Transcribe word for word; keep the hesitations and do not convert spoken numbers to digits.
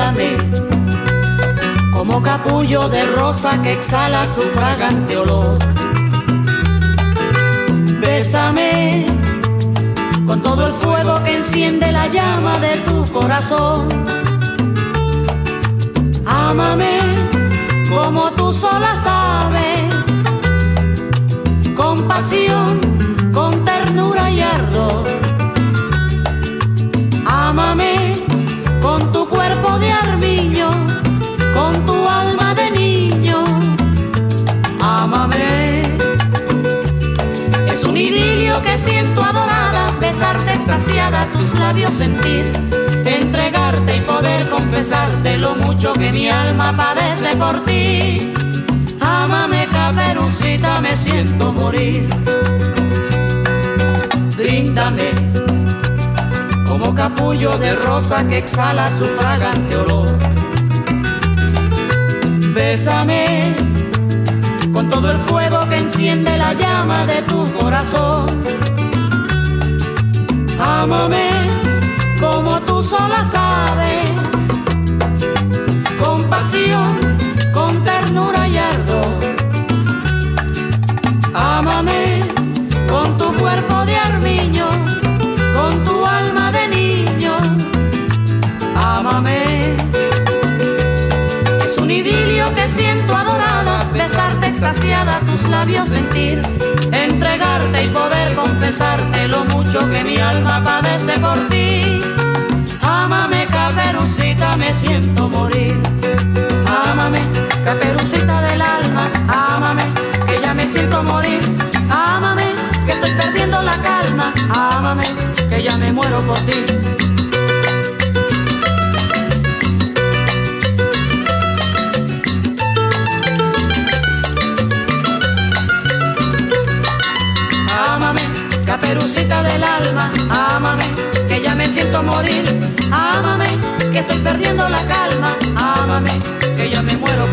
bríndame como capullo de rosa que exhala su fragante olor. Bésame con todo el fuego que enciende la llama de tu corazón. Ámame como tú sola sabes, con pasión, con ternura y ardor. Ámame con tu cuerpo de armiño, con tu alma de niño. Ámame. Es un idilio que siento adorada, besarte extasiada, tus labios sentir, entregarte y poder confesarte lo mucho que mi alma padece por ti. Ámame, Caperucita, me siento morir. Bríndame como capullo de rosa que exhala su fragante olor. Bésame con todo el fuego que enciende la llama de tu corazón. Ámame como tú sola sabes, con pasión, con ternura y ardor. Ámame con tu cuerpo de armiño, con tu alma de niño. Ámame. Es un idilio que siento adorada, besarte extasiada, tus labios sentir, entregarte y poder confesarte lo mucho que mi alma padece por ti. Ámame, Caperucita, me siento morir. Ámame, Caperucita del alma, ámame, que ya me siento morir. Ámame, que estoy perdiendo la calma. Ámame, que ya me muero por ti. Ámame, Caperucita del alma, ámame, que ya me siento morir. Ámame, que estoy perdiendo la calma. Ámame, que ya me muero por ti.